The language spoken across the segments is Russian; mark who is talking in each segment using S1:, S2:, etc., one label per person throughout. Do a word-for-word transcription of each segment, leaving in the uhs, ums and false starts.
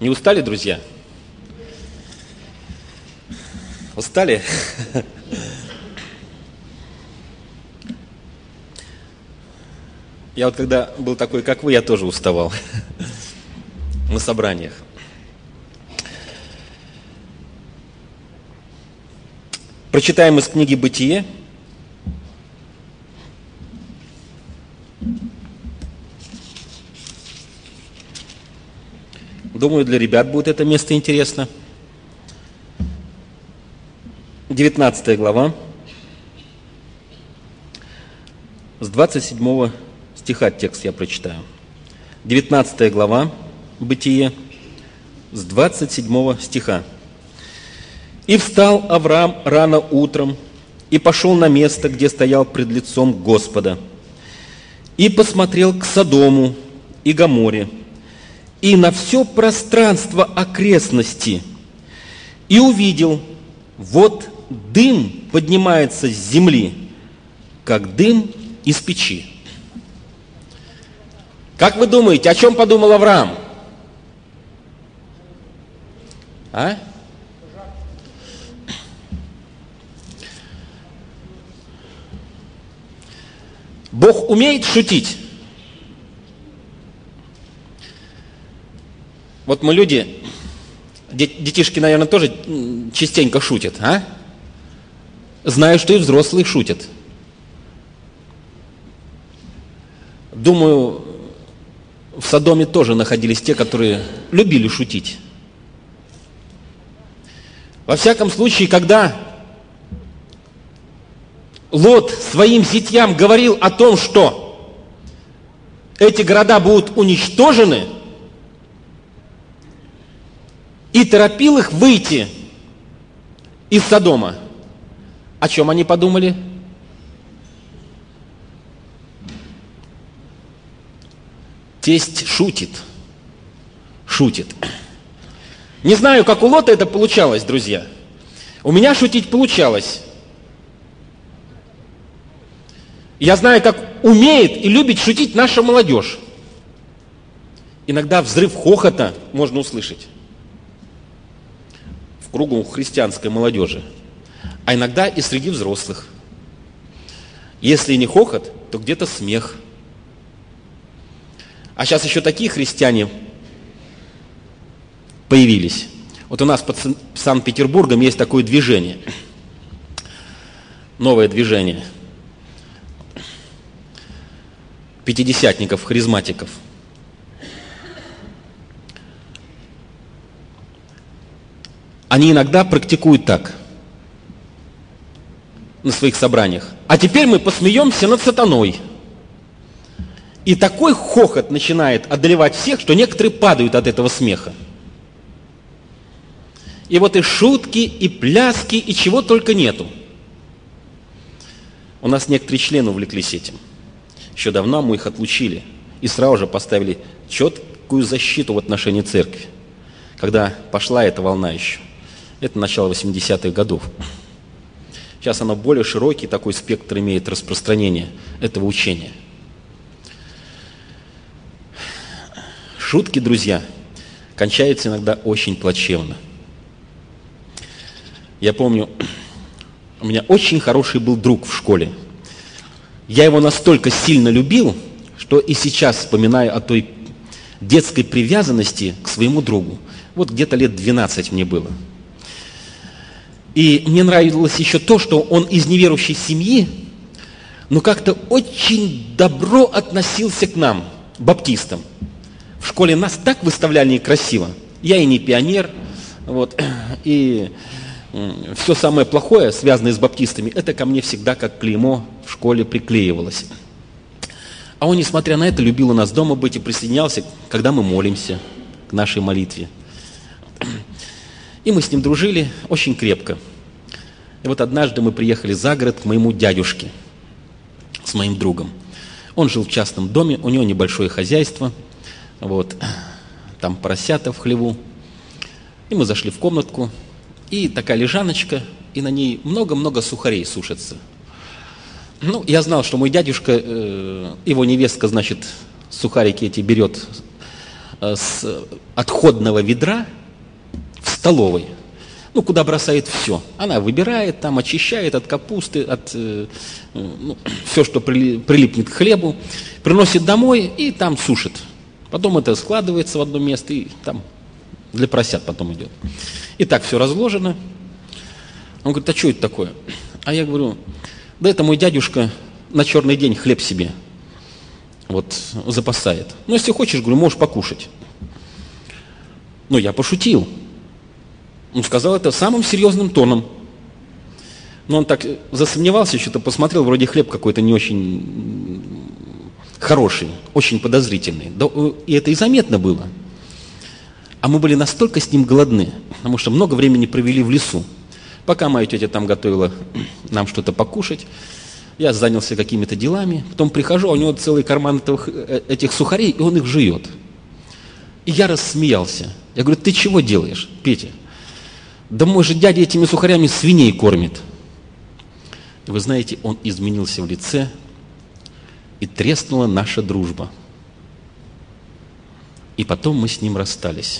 S1: Не устали, друзья? Устали? Я вот когда был такой, как вы, я тоже уставал на собраниях. Прочитаем из книги «Бытие». Думаю, для ребят будет это место интересно. девятнадцатая глава, с двадцать седьмого стиха текст я прочитаю. девятнадцатая глава, Бытие, с двадцать седьмого стиха. «И встал Авраам рано утром, и пошел на место, где стоял пред лицом Господа, и посмотрел к Содому и Гоморе, и на все пространство окрестности, и увидел, вот дым поднимается с земли, как дым из печи». Как вы думаете, о чем подумал Авраам? А? Бог умеет шутить? Вот мы люди, детишки, наверное, тоже частенько шутят, а? Знаю, что и взрослые шутят. Думаю, в Содоме тоже находились те, которые любили шутить. Во всяком случае, когда Лот своим зятьям говорил о том, что эти города будут уничтожены, и торопил их выйти из Содома, о чем они подумали? Тесть шутит, шутит. Не знаю, как у Лота это получалось, друзья. У меня шутить получалось. Я знаю, как умеет и любит шутить наша молодежь. Иногда взрыв хохота можно услышать в кругу христианской молодежи, а иногда и среди взрослых. Если не хохот, то где-то смех. А сейчас еще такие христиане появились. Вот у нас под Санкт-Петербургом есть такое движение, новое движение пятидесятников, харизматиков. Они иногда практикуют так на своих собраниях. А теперь мы посмеемся над сатаной. И такой хохот начинает одолевать всех, что некоторые падают от этого смеха. И вот и шутки, и пляски, и чего только нету. У нас некоторые члены увлеклись этим. Еще давно мы их отлучили. И сразу же поставили четкую защиту в отношении церкви. Когда пошла эта волна еще. Это начало восьмидесятых годов. Сейчас оно более широкий такой спектр имеет распространения этого учения. Шутки, друзья, кончаются иногда очень плачевно. Я помню, у меня очень хороший был друг в школе. Я его настолько сильно любил, что и сейчас вспоминаю о той детской привязанности к своему другу. Вот где-то лет двенадцать мне было. И мне нравилось еще то, что он из неверующей семьи, но как-то очень добро относился к нам, баптистам. В школе нас так выставляли красиво. Я и не пионер, вот, и все самое плохое, связанное с баптистами, это ко мне всегда как клеймо в школе приклеивалось. А он, несмотря на это, любил у нас дома быть и присоединялся, когда мы молимся к нашей молитве. И мы с ним дружили очень крепко. И вот однажды мы приехали за город к моему дядюшке с моим другом. Он жил в частном доме, у него небольшое хозяйство, вот, там поросята в хлеву. И мы зашли в комнатку, и такая лежаночка, и на ней много-много сухарей сушатся. Ну, я знал, что мой дядюшка, э, его невестка, значит, сухарики эти берет с отходного ведра в столовой, ну, куда бросает все. Она выбирает, там очищает от капусты, от э, ну, все, что прилипнет к хлебу, приносит домой и там сушит. Потом это складывается в одно место и там для поросят потом идет. И так все разложено. Он говорит, а что это такое? А я говорю, да это мой дядюшка на черный день хлеб себе вот запасает. Ну, если хочешь, говорю, можешь покушать. Ну, я пошутил. Он сказал это самым серьезным тоном. Но он так засомневался, что-то посмотрел, вроде хлеб какой-то не очень хороший, очень подозрительный. Да, и это и заметно было. А мы были настолько с ним голодны, потому что много времени провели в лесу. Пока моя тетя там готовила нам что-то покушать, я занялся какими-то делами. Потом прихожу, а у него целый карман этих сухарей, и он их жует. И я рассмеялся. Я говорю, ты чего делаешь, Петя? Да мой же дядя этими сухарями свиней кормит. И вы знаете, он изменился в лице, и треснула наша дружба. И потом мы с ним расстались.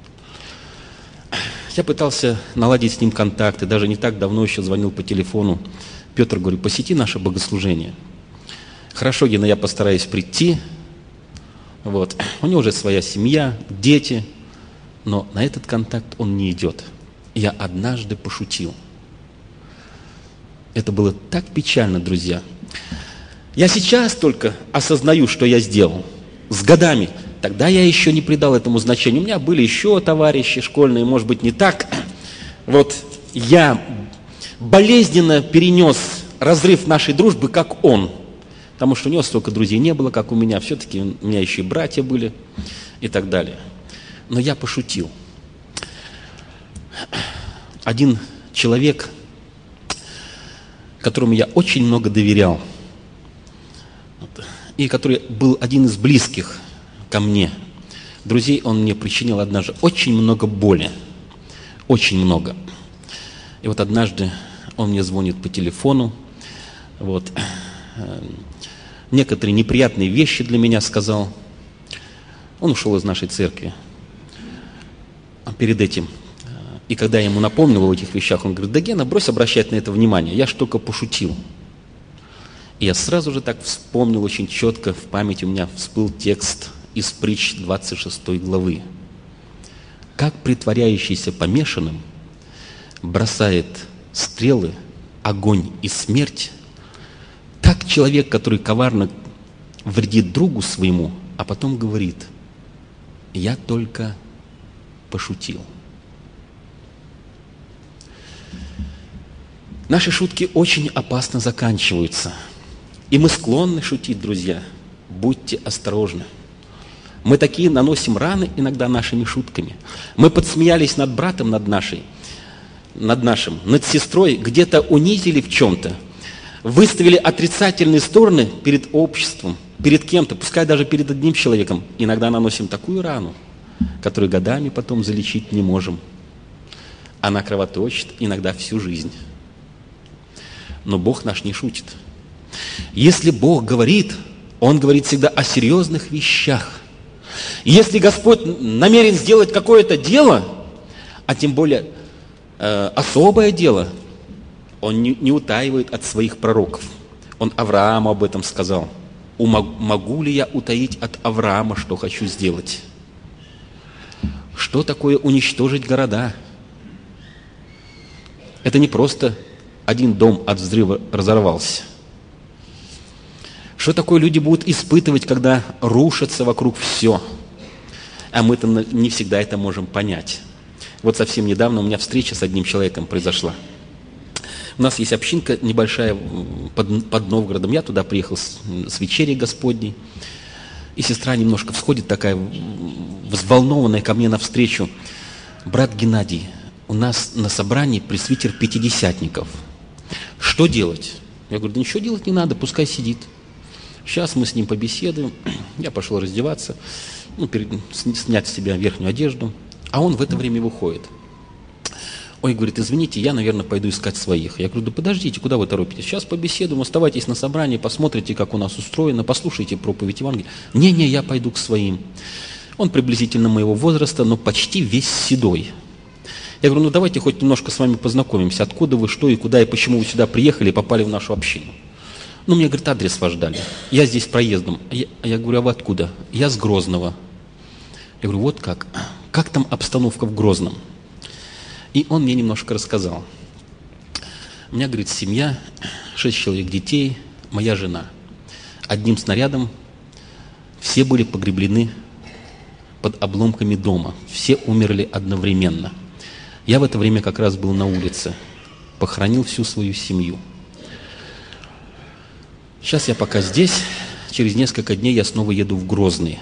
S1: Я пытался наладить с ним контакты, даже не так давно еще звонил по телефону. Петр, говорю, посети наше богослужение. Хорошо, Гена, я постараюсь прийти. Вот. У него уже своя семья, дети, но на этот контакт он не идет. Я однажды пошутил. Это было так печально, друзья. Я сейчас только осознаю, что я сделал. С годами. Тогда я еще не придал этому значения. У меня были еще товарищи школьные, может быть, не так. Вот я болезненно перенес разрыв нашей дружбы, как он. Потому что у него столько друзей не было, как у меня. Все-таки у меня еще и братья были и так далее. Но я пошутил. Один человек, которому я очень много доверял, и который был один из близких ко мне, друзей, он мне причинил однажды очень много боли. Очень много. И вот однажды он мне звонит по телефону, вот, некоторые неприятные вещи для меня сказал. Он ушел из нашей церкви. А перед этим, и когда я ему напомнил о этих вещах, он говорит, да, Гена, брось обращать на это внимание, я ж только пошутил. И я сразу же так вспомнил очень четко, в памяти у меня всплыл текст из притч двадцать шестой главы. Как притворяющийся помешанным бросает стрелы, огонь и смерть, так человек, который коварно вредит другу своему, а потом говорит, я только пошутил. Наши шутки очень опасно заканчиваются. И мы склонны шутить, друзья. Будьте осторожны. Мы такие наносим раны иногда нашими шутками. Мы подсмеялись над братом, над нашей, над нашим, над сестрой, где-то унизили в чем-то, выставили отрицательные стороны перед обществом, перед кем-то, пускай даже перед одним человеком. Иногда наносим такую рану, которую годами потом залечить не можем. Она кровоточит иногда всю жизнь. Но Бог наш не шутит. Если Бог говорит, Он говорит всегда о серьезных вещах. Если Господь намерен сделать какое-то дело, а тем более э, особое дело, Он не, не утаивает от своих пророков. Он Аврааму об этом сказал. Могу ли я утаить от Авраама, что хочу сделать? Что такое уничтожить города? Это не просто один дом от взрыва разорвался. Что такое люди будут испытывать, когда рушится вокруг все? А мы-то не всегда это можем понять. Вот совсем недавно у меня встреча с одним человеком произошла. У нас есть общинка небольшая под, под Новгородом. Я туда приехал с, с вечери Господней. И сестра немножко всходит такая, взволнованная ко мне навстречу. Брат Геннадий, у нас на собрании пресвитер пятидесятников. Что делать? Я говорю, да ничего делать не надо, пускай сидит. Сейчас мы с ним побеседуем. Я пошел раздеваться, ну, перед, снять с себя верхнюю одежду. А он в это время выходит. Ой, говорит, извините, я, наверное, пойду искать своих. Я говорю, да подождите, куда вы торопитесь? Сейчас побеседуем, оставайтесь на собрании, посмотрите, как у нас устроено, послушайте проповедь Евангелия. Не-не, я пойду к своим. Он приблизительно моего возраста, но почти весь седой. Я говорю, ну давайте хоть немножко с вами познакомимся. Откуда вы, что и куда, и почему вы сюда приехали и попали в нашу общину. Ну, мне, говорит, адрес ваш дали. Я здесь проездом. А я, а я говорю, а вы откуда? Я с Грозного. Я говорю, вот как? Как там обстановка в Грозном? И он мне немножко рассказал. У меня, говорит, семья, шесть человек детей, моя жена. Одним снарядом все были погреблены под обломками дома. Все умерли одновременно. Я в это время как раз был на улице. Похоронил всю свою семью. Сейчас я пока здесь. Через несколько дней я снова еду в Грозный.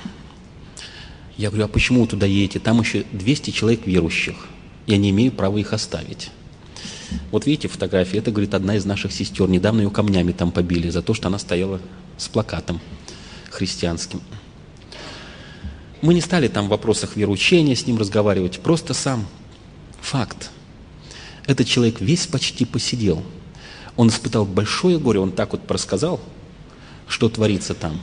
S1: Я говорю, а почему вы туда едете? Там еще двести человек верующих. Я не имею права их оставить. Вот видите фотографии, это, говорит, одна из наших сестер. Недавно ее камнями там побили за то, что она стояла с плакатом христианским. Мы не стали там в вопросах вероучения с ним разговаривать, просто сам факт. Этот человек весь почти посидел. Он испытал большое горе, он так вот рассказал, что творится там.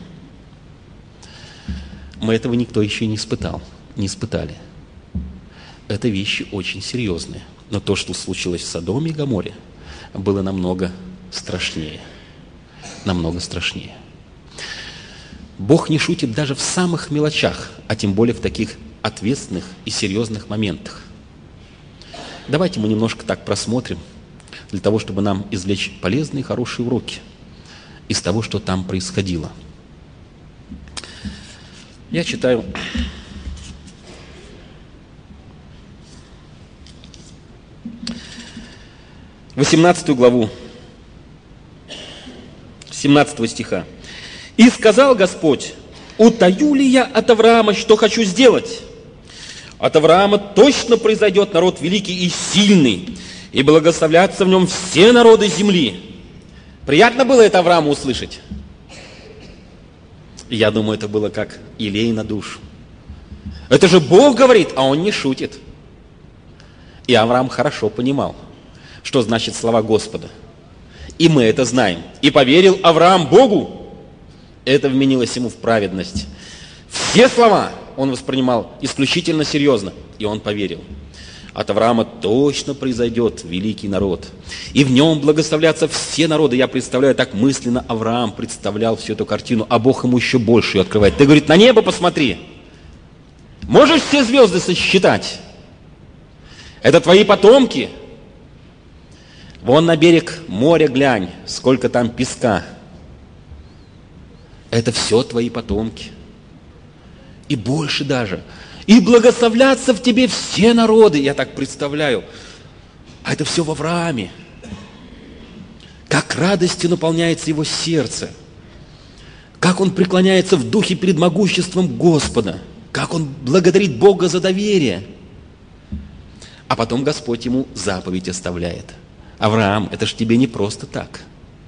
S1: Мы этого никто еще не испытал, не испытали. Это вещи очень серьезные. Но то, что случилось в Содоме и Гоморе, было намного страшнее. Намного страшнее. Бог не шутит даже в самых мелочах, а тем более в таких ответственных и серьезных моментах. Давайте мы немножко так просмотрим, для того, чтобы нам извлечь полезные, хорошие уроки из того, что там происходило. Я читаю восемнадцатую главу, семнадцатого стиха. «И сказал Господь, утаю ли я от Авраама, что хочу сделать? От Авраама точно произойдет народ великий и сильный, и благословлятся в нем все народы земли». Приятно было это Аврааму услышать? Я думаю, это было как елей на душу. Это же Бог говорит, а он не шутит. И Авраам хорошо понимал, что значит слова Господа. И мы это знаем. «И поверил Авраам Богу». Это вменилось ему в праведность. Все слова он воспринимал исключительно серьезно, и он поверил. От Авраама точно произойдет великий народ, и в нем благословлятся все народы. Я представляю, так мысленно Авраам представлял всю эту картину, а Бог ему еще больше ее открывает. Ты, говорит, на небо посмотри. Можешь все звезды сосчитать? Это твои потомки. Вон на берег моря глянь, сколько там песка. Это все твои потомки. И больше даже. И благословлятся в тебе все народы. Я так представляю. А это все в Аврааме. Как радостью наполняется его сердце. Как он преклоняется в духе перед могуществом Господа. Как он благодарит Бога за доверие. А потом Господь ему заповедь оставляет. Авраам, это ж тебе не просто так.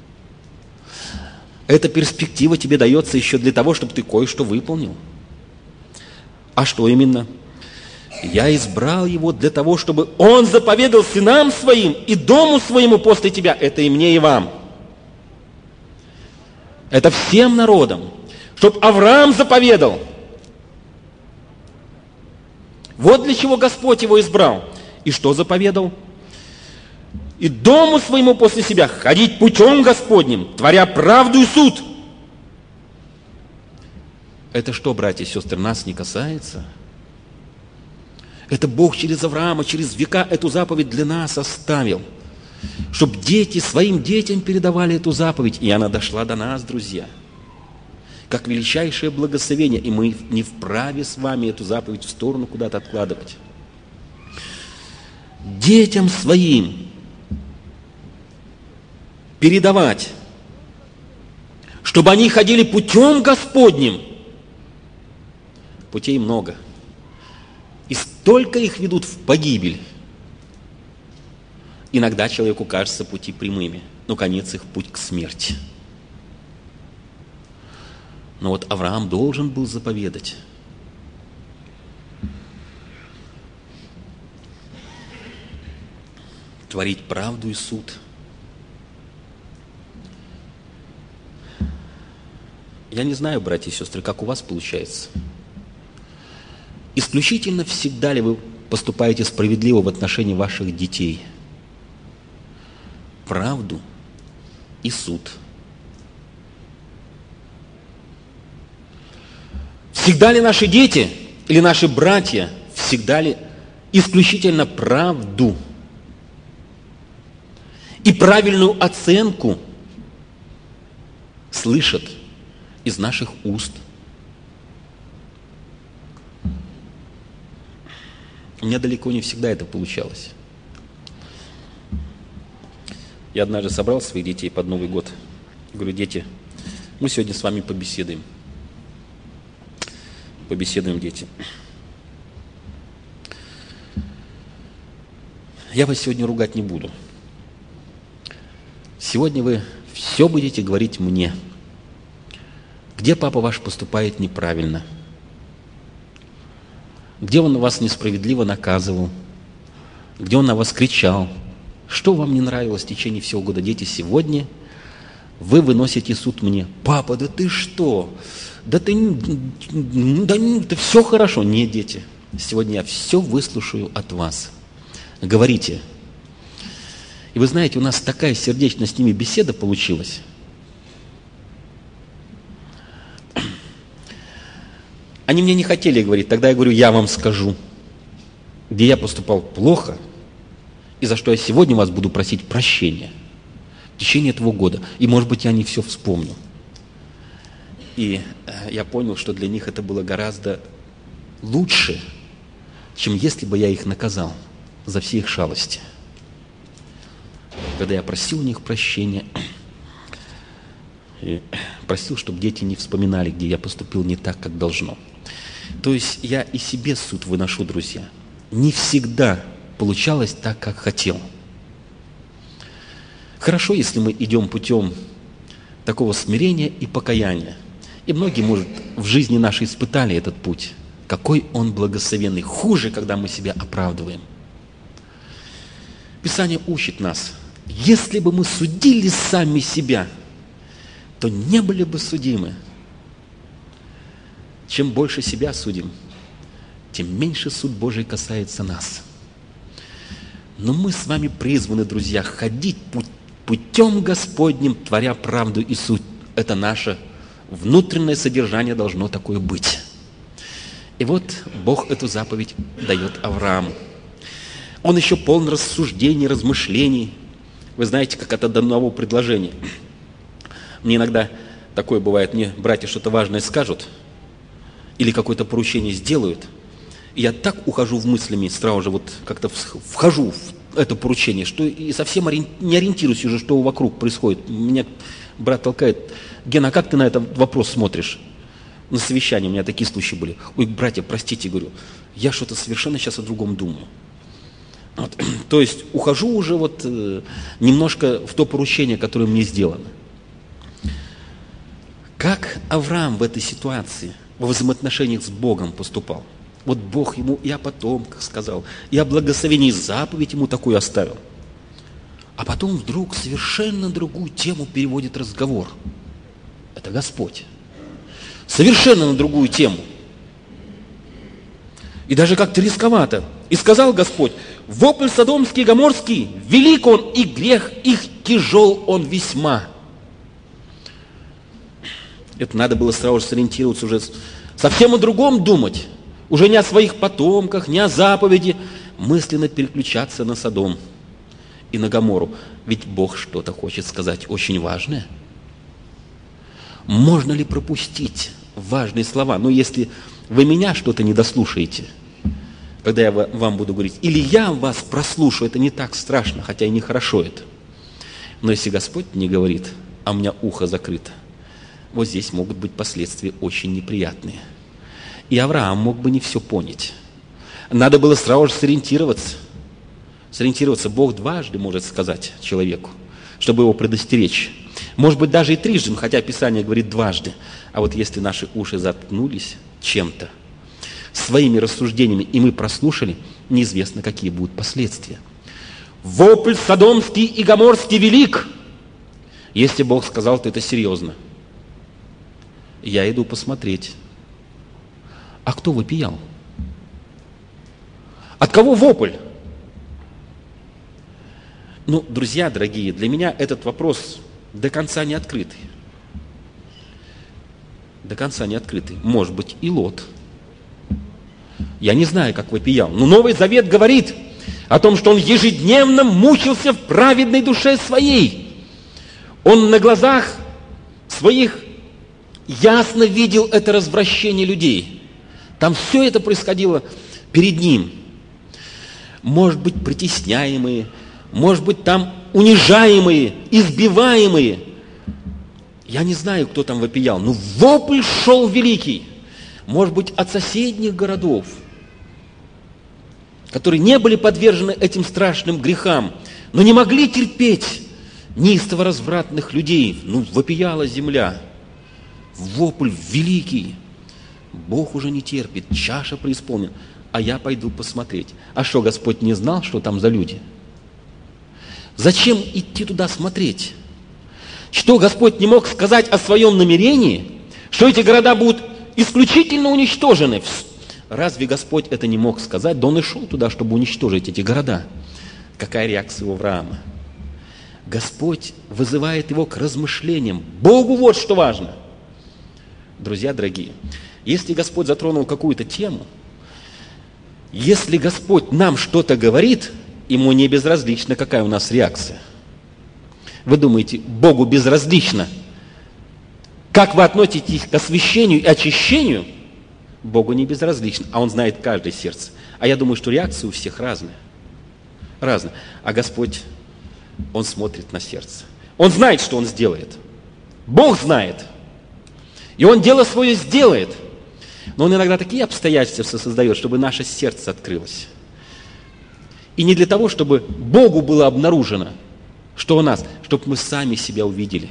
S1: Эта перспектива тебе дается еще для того, чтобы ты кое-что выполнил. А что именно? Я избрал его для того, чтобы он заповедал сынам своим и дому своему после тебя. Это и мне, и вам. Это всем народам. Чтоб Авраам заповедал. Вот для чего Господь его избрал. И что заповедал? И дому своему после себя ходить путем Господним, творя правду и суд. Это что, братья и сестры, нас не касается? Это Бог через Авраама, через века эту заповедь для нас оставил. Чтобы дети своим детям передавали эту заповедь. И она дошла до нас, друзья. Как величайшее благословение. И мы не вправе с вами эту заповедь в сторону куда-то откладывать. Детям своим передавать, чтобы они ходили путем Господним. Путей много. И столько их ведут в погибель. Иногда человеку кажется пути прямыми, но конец их путь к смерти. Но вот Авраам должен был заповедать. Творить правду и суд. Я не знаю, братья и сестры, как у вас получается. исключительно всегда ли вы поступаете справедливо в отношении ваших детей? Правду и суд. Всегда ли наши дети или наши братья, всегда ли исключительно правду и правильную оценку слышат из наших уст? У меня далеко не всегда это получалось. Я однажды собрал своих детей под Новый год. Говорю: дети, мы сегодня с вами побеседуем. Побеседуем, дети. Я вас сегодня ругать не буду. Сегодня вы все будете говорить мне. Где папа ваш поступает неправильно? Где он вас несправедливо наказывал? Где он на вас кричал? Что вам не нравилось в течение всего года? Дети, сегодня вы выносите суд мне. Папа, да ты что? Да ты, да, да все хорошо. Нет, дети, сегодня я все выслушаю от вас. Говорите. И вы знаете, у нас такая сердечная с ними беседа получилась. Они мне не хотели говорить. Тогда я говорю: я вам скажу, где я поступал плохо, и за что я сегодня вас буду просить прощения в течение этого года. И, может быть, я не все вспомню. И я понял, что для них это было гораздо лучше, чем если бы я их наказал за все их шалости. Когда я просил у них прощения, и просил, чтобы дети не вспоминали, где я поступил не так, как должно. То есть я и себе суд выношу, друзья. Не всегда получалось так, как хотел. Хорошо, если мы идем путем такого смирения и покаяния. И многие, может, в жизни нашей испытали этот путь. Какой он благословенный. Хуже, когда мы себя оправдываем. Писание учит нас: если бы мы судили сами себя, то не были бы судимы. Чем больше себя судим, тем меньше суд Божий касается нас. Но мы с вами призваны, друзья, ходить путем Господним, творя правду и суть. Это наше внутреннее содержание должно такое быть. И вот Бог эту заповедь дает Аврааму. Он еще полон рассуждений, размышлений. Вы знаете, как это до одного предложения. Мне иногда такое бывает, мне братья что-то важное скажут, или какое-то поручение сделают, и я так ухожу в мыслями, сразу же вот как-то вхожу в это поручение, что и совсем не ориентируюсь уже, что вокруг происходит. Меня брат толкает: Гена, а как ты на этот вопрос смотришь? На совещании у меня такие случаи были. Ой, братья, простите, говорю, я что-то совершенно сейчас о другом думаю. Вот. То есть ухожу уже вот э, немножко в то поручение, которое мне сделано. Как Авраам в этой ситуации, во взаимоотношениях с Богом поступал? Вот Бог ему и о потомках сказал, и о благословении, заповедь ему такую оставил. А потом вдруг совершенно другую тему переводит разговор. Это Господь. Совершенно на другую тему. И даже как-то рисковато. И сказал Господь: вопль содомский и гоморский, велик он, и грех их тяжел он весьма. Это надо было сразу же сориентироваться, уже совсем о другом думать. Уже не о своих потомках, не о заповеди. Мысленно переключаться на Содом и на Гоморру. Ведь Бог что-то хочет сказать очень важное. Можно ли пропустить важные слова? Ну, если вы меня что-то не дослушаете, когда я вам буду говорить, или я вас прослушаю, это не так страшно, хотя и нехорошо это. Но если Господь не говорит, а у меня ухо закрыто, вот здесь могут быть последствия очень неприятные. И Авраам мог бы не все понять. Надо было сразу же сориентироваться. Сориентироваться. Бог дважды может сказать человеку, чтобы его предостеречь. Может быть, даже и трижды, хотя Писание говорит дважды. А вот если наши уши заткнулись чем-то, своими рассуждениями, и мы прослушали, неизвестно, какие будут последствия. Вопль содомский и гоморский велик. Если Бог сказал, то это серьезно. Я иду посмотреть. А кто вопиял? От кого вопль? Ну, друзья дорогие, для меня этот вопрос до конца не открытый. До конца не открытый. Может быть, и Лот. Я не знаю, как вопиял. Но Новый Завет говорит о том, что он ежедневно мучился в праведной душе своей. Он на глазах своих ясно видел это развращение людей. Там все это происходило перед ним. Может быть, притесняемые, может быть, там унижаемые, избиваемые. Я не знаю, кто там вопиял, но вопль шел великий. Может быть, от соседних городов, которые не были подвержены этим страшным грехам, но не могли терпеть неистово развратных людей. Ну, вопияла земля. Вопль великий. Бог уже не терпит, чаша преисполнена. А я пойду посмотреть. А что, Господь не знал, что там за люди? Зачем идти туда смотреть? Что, Господь не мог сказать о своем намерении, что эти города будут исключительно уничтожены? Разве Господь это не мог сказать? Да Он и шел туда, чтобы уничтожить эти города. Какая реакция у Авраама? Господь вызывает его к размышлениям. Богу вот что важно. Друзья дорогие, если Господь затронул какую-то тему, если Господь нам что-то говорит, Ему не безразлично, какая у нас реакция. Вы думаете, Богу безразлично? Как вы относитесь к освящению и очищению? Богу не безразлично, а Он знает каждое сердце. А я думаю, что реакции у всех разные. Разные. А Господь, Он смотрит на сердце. Он знает, что Он сделает. Бог знает. И Он дело свое сделает. Но Он иногда такие обстоятельства создает, чтобы наше сердце открылось. И не для того, чтобы Богу было обнаружено, что у нас, чтобы мы сами себя увидели.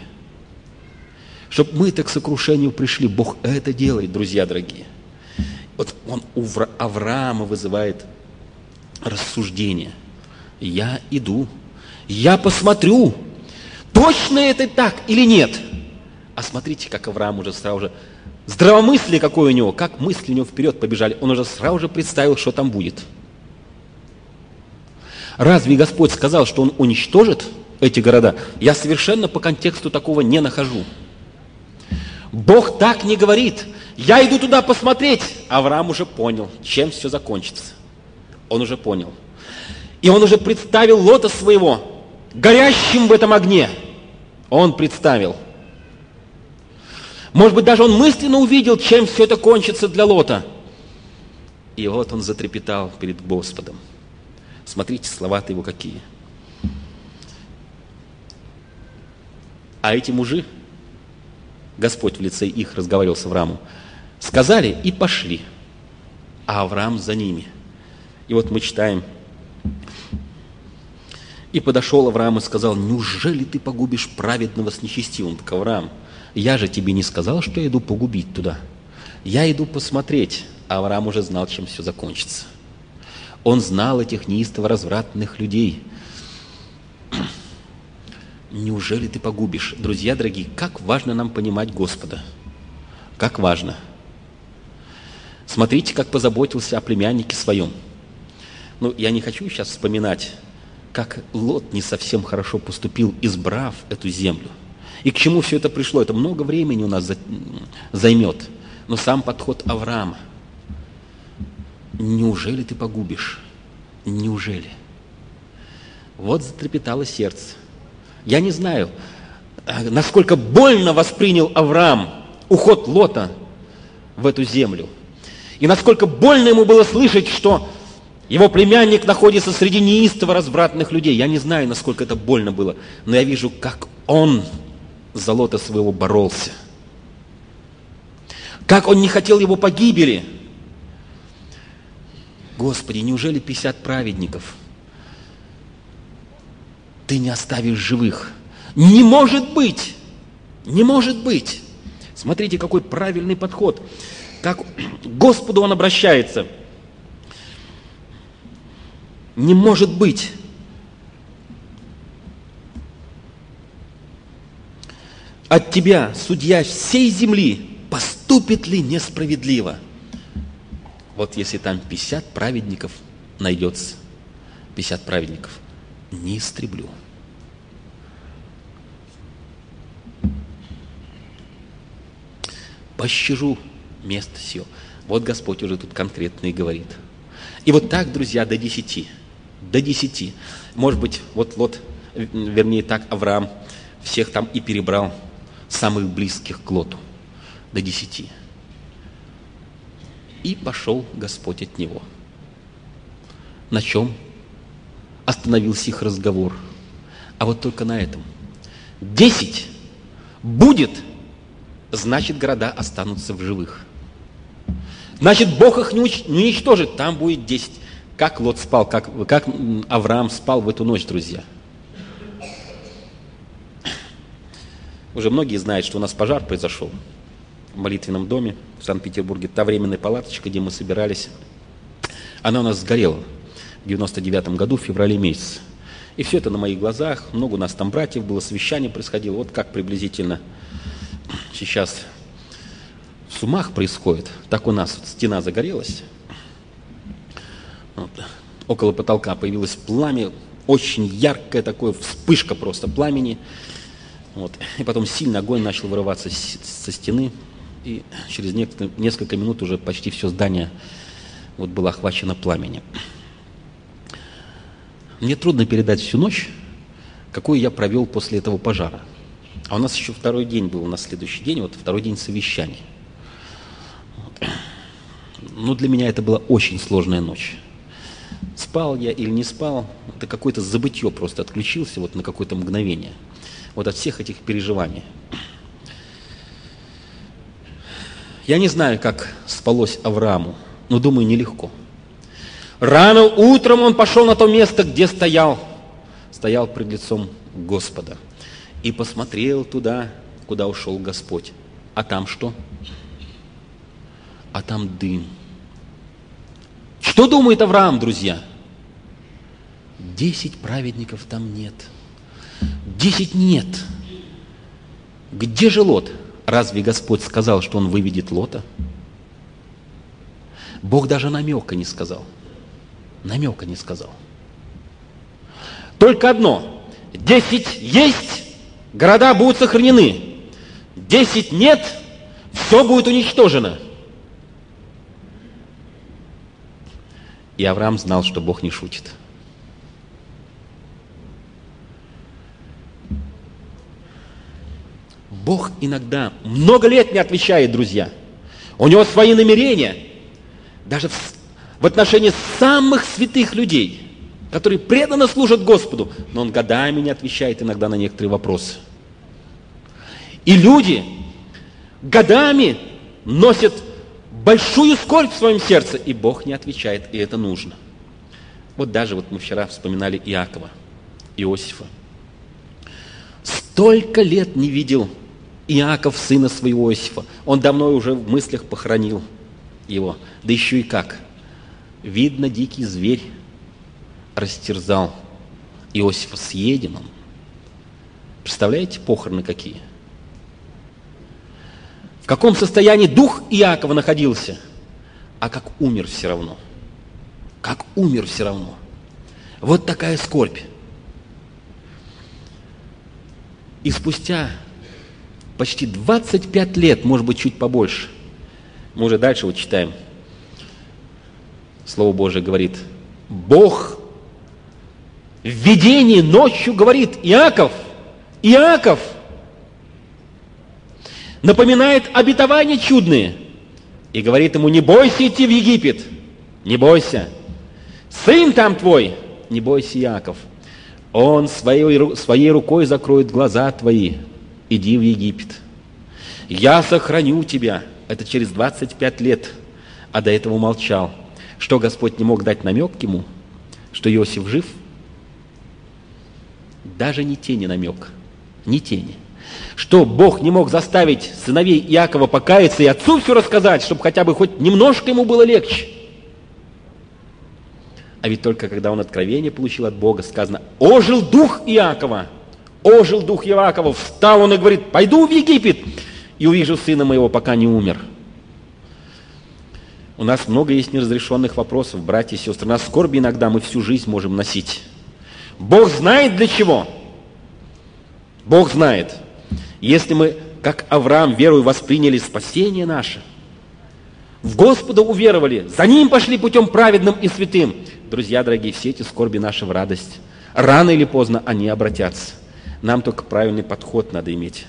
S1: Чтобы мы так к сокрушению пришли. Бог это делает, друзья дорогие. Вот Он у Авраама вызывает рассуждение. Я иду, я посмотрю, точно это так или нет. А смотрите, как Авраам уже сразу же, здравомыслие какое у него, как мысли у него вперед побежали. Он уже сразу же представил, что там будет. Разве Господь сказал, что Он уничтожит эти города? Я совершенно по контексту такого не нахожу. Бог так не говорит. Я иду туда посмотреть. Авраам уже понял, чем все закончится. Он уже понял. И он уже представил Лота своего, горящим в этом огне. Он представил. Может быть, даже он мысленно увидел, чем все это кончится для Лота. И вот он затрепетал перед Господом. Смотрите, слова-то его какие. А эти мужи, Господь в лице их разговаривал с Авраамом, сказали и пошли, а Авраам за ними. И вот мы читаем. И подошел Авраам и сказал: неужели ты погубишь праведного с нечестивым? Так Авраам: я же тебе не сказал, что я иду погубить туда. Я иду посмотреть. А Авраам уже знал, чем все закончится. Он знал этих неистово развратных людей. Неужели ты погубишь? Друзья дорогие, как важно нам понимать Господа. Как важно. Смотрите, как позаботился о племяннике своем. Ну, я не хочу сейчас вспоминать, как Лот не совсем хорошо поступил, избрав эту землю. И к чему все это пришло? Это много времени у нас займет. Но сам подход Авраама. Неужели ты погубишь? Неужели? Вот затрепетало сердце. Я не знаю, насколько больно воспринял Авраам уход Лота в эту землю. И насколько больно ему было слышать, что его племянник находится среди неистово развратных людей. Я не знаю, насколько это больно было, но я вижу, как он за Лота своего боролся. Как он не хотел его погибели. Господи, неужели пятьдесят праведников ты не оставишь живых? Не может быть! Не может быть! Смотрите, какой правильный подход. Как к Господу он обращается. Не может быть! От тебя, судья всей земли, поступит ли несправедливо? Вот если там пятьдесят праведников найдется пятьдесят праведников, не истреблю. Пощажу место сие. Вот Господь уже тут конкретно и говорит. И вот так, друзья, до десяти. До десяти. Может быть, вот Лот, вернее так, Авраам всех там и перебрал, самых близких к Лоту. До десяти. И пошел Господь от него. На чем остановился их разговор? А вот только на этом. Десять будет, значит, города останутся в живых. Значит, Бог их не уничтожит, там будет десять. Как Лот спал, как, как Авраам спал в эту ночь, друзья. Уже многие знают, что у нас пожар произошел в молитвенном доме в Санкт-Петербурге. Та временная палаточка, где мы собирались, она у нас сгорела в девяносто девятом году, в феврале месяце. И все это на моих глазах. Много у нас там братьев было, совещание происходило. Вот как приблизительно сейчас в Сумах происходит. Так у нас вот стена загорелась. Вот. Около потолка появилось пламя. Очень яркая такая вспышка просто пламени. Вот. И потом сильно огонь начал вырываться со стены. И через несколько, несколько минут уже почти все здание вот было охвачено пламенем. Мне трудно передать всю ночь, какую я провел после этого пожара. А у нас еще второй день был, на следующий день, вот второй день совещания. Вот. Ну, для меня это была очень сложная ночь. Спал я или не спал, это какое-то забытье просто отключился вот на какое-то мгновение. Вот от всех этих переживаний. Я не знаю, как спалось Аврааму, но думаю, нелегко. Рано утром он пошел на то место, где стоял, стоял пред лицом Господа. И посмотрел туда, куда ушел Господь. А там что? А там дым. Что думает Авраам, друзья? Десять праведников там нет. Десять нет. Где же Лот? Разве Господь сказал, что Он выведет Лота? Бог даже намека не сказал. Намека не сказал. Только одно. Десять есть, города будут сохранены. Десять нет, все будет уничтожено. И Авраам знал, что Бог не шутит. Бог иногда много лет не отвечает, друзья. У Него свои намерения, даже в, в отношении самых святых людей, которые преданно служат Господу, но Он годами не отвечает иногда на некоторые вопросы. И люди годами носят большую скорбь в своем сердце, и Бог не отвечает, и это нужно. Вот даже вот мы вчера вспоминали Иакова, Иосифа. Столько лет не видел Иаков сына своего Иосифа. Он давно уже в мыслях похоронил его. Да еще и как. Видно, дикий зверь растерзал Иосифа, съеден он. Представляете, похороны какие? В каком состоянии дух Иакова находился? А как умер все равно. Как умер все равно. Вот такая скорбь. И спустя почти двадцать пять лет, может быть, чуть побольше, мы уже дальше вот читаем, Слово Божие говорит, Бог в видении ночью говорит, Иаков, Иаков, напоминает обетования чудные и говорит ему, не бойся идти в Египет, не бойся, сын там твой, не бойся, Иаков, он своей, своей рукой закроет глаза твои, иди в Египет. Я сохраню тебя. Это через двадцать пять лет, а до этого молчал. Что Господь не мог дать намек ему, что Иосиф жив? Даже ни тени намека, ни тени. Что Бог не мог заставить сыновей Иакова покаяться и отцу все рассказать, чтобы хотя бы хоть немножко ему было легче. А ведь только когда он откровение получил от Бога, сказано, ожил дух Иакова, ожил дух Иакова, встал он и говорит, пойду в Египет и увижу сына моего, пока не умер. У нас много есть неразрешенных вопросов, братья и сестры. На скорби иногда мы всю жизнь можем носить. Бог знает для чего. Бог знает. Если мы, как Авраам, верою восприняли спасение наше, в Господа уверовали, за Ним пошли путем праведным и святым, друзья дорогие, все эти скорби наши в радость. Рано или поздно они обратятся. Нам только правильный подход надо иметь.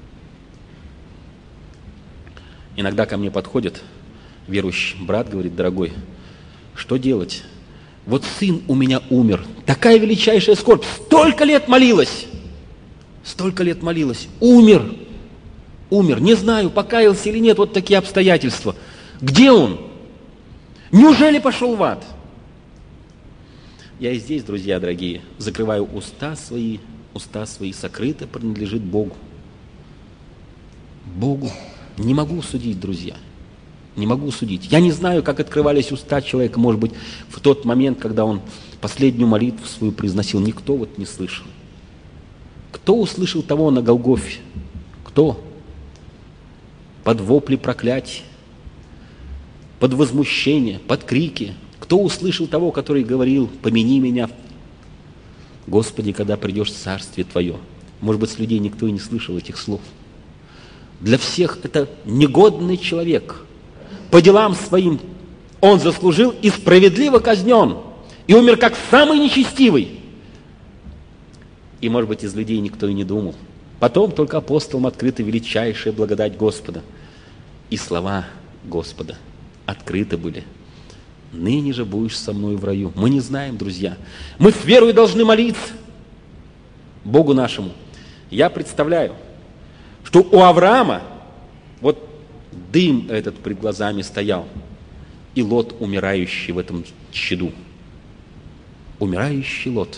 S1: Иногда ко мне подходит верующий брат, говорит: дорогой, что делать? Вот сын у меня умер. Такая величайшая скорбь. Столько лет молилась. Столько лет молилась. Умер. Умер. Не знаю, покаялся или нет. Вот такие обстоятельства. Где он? Неужели пошел в ад? Я и здесь, друзья дорогие, закрываю уста свои. Уста свои сокрыто принадлежит Богу. Богу. Не могу судить, друзья. Не могу судить. Я не знаю, как открывались уста человека, может быть, в тот момент, когда он последнюю молитву свою произносил. Никто вот не слышал. Кто услышал того на Голгофе? Кто? Под вопли проклятия, под возмущение, под крики. Кто услышал того, который говорил: помяни меня, Господи, когда придешь в Царствие Твое? Может быть, с людей никто и не слышал этих слов. Для всех это негодный человек. По делам своим он заслужил и справедливо казнен, и умер как самый нечестивый. И, может быть, из людей никто и не думал. Потом только апостолам открыта величайшая благодать Господа. И слова Господа открыты были. Ныне же будешь со мной в раю. Мы не знаем, друзья. Мы с верой должны молиться Богу нашему. Я представляю, что у Авраама вот дым этот пред глазами стоял, и Лот, умирающий в этом чаду. Умирающий Лот.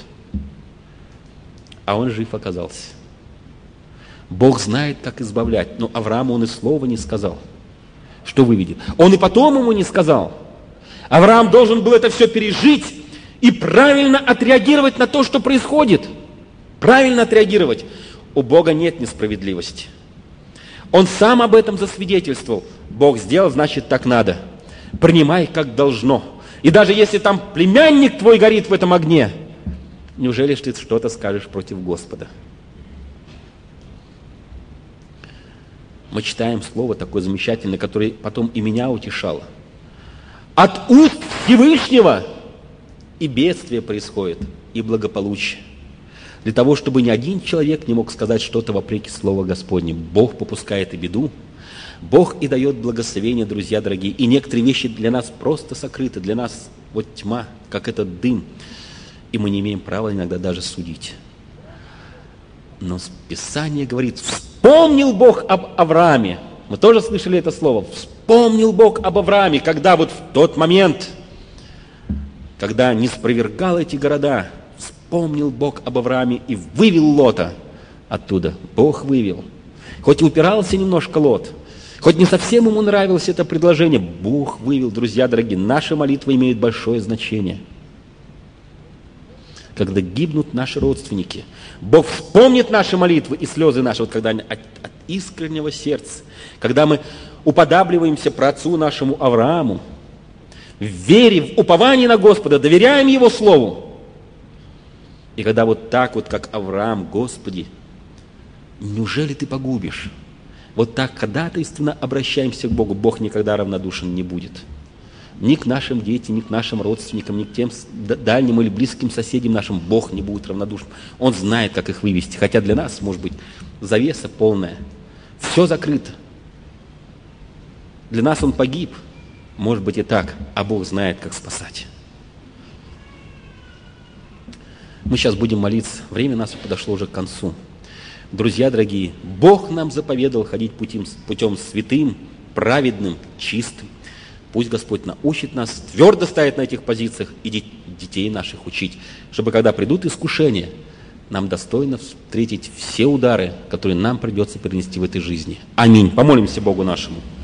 S1: А он жив оказался. Бог знает, как избавлять, но Аврааму он и слова не сказал, что выведет. Он и потом ему не сказал. Авраам должен был это все пережить и правильно отреагировать на то, что происходит. Правильно отреагировать. У Бога нет несправедливости. Он сам об этом засвидетельствовал. Бог сделал, значит, так надо. Принимай, как должно. И даже если там племянник твой горит в этом огне, неужели ж ты что-то скажешь против Господа? Мы читаем слово такое замечательное, которое потом и меня утешало. От уст Всевышнего и бедствие происходит, и благополучие. Для того, чтобы ни один человек не мог сказать что-то вопреки Слову Господнему. Бог попускает и беду, Бог и дает благословение, друзья дорогие. И некоторые вещи для нас просто сокрыты, для нас вот тьма, как этот дым. И мы не имеем права иногда даже судить. Но Писание говорит: вспомнил Бог об Аврааме. Мы тоже слышали это слово. Вспомнил Бог об Аврааме, когда вот в тот момент, когда не спровергал эти города, вспомнил Бог об Аврааме и вывел Лота оттуда. Бог вывел. Хоть и упирался немножко Лот, хоть не совсем ему нравилось это предложение, Бог вывел, друзья дорогие. Наши молитвы имеют большое значение. Когда гибнут наши родственники, Бог вспомнит наши молитвы и слезы наши, вот когда они от, от искреннего сердца, когда мы уподабливаемся праотцу нашему Аврааму, в вере, в уповании на Господа, доверяем Его Слову. И когда вот так вот, как Авраам: Господи, неужели Ты погубишь? Вот так ходатайственно обращаемся к Богу, Бог никогда равнодушен не будет. Ни к нашим детям, ни к нашим родственникам, ни к тем дальним или близким соседям нашим Бог не будет равнодушен. Он знает, как их вывести. Хотя для нас, может быть, завеса полная. Все закрыто. Для нас Он погиб. Может быть и так, а Бог знает, как спасать. Мы сейчас будем молиться. Время нас подошло уже к концу. Друзья дорогие, Бог нам заповедал ходить путем, путем святым, праведным, чистым. Пусть Господь научит нас твердо стоять на этих позициях и детей наших учить, чтобы когда придут искушения, нам достойно встретить все удары, которые нам придется перенести в этой жизни. Аминь. Помолимся Богу нашему.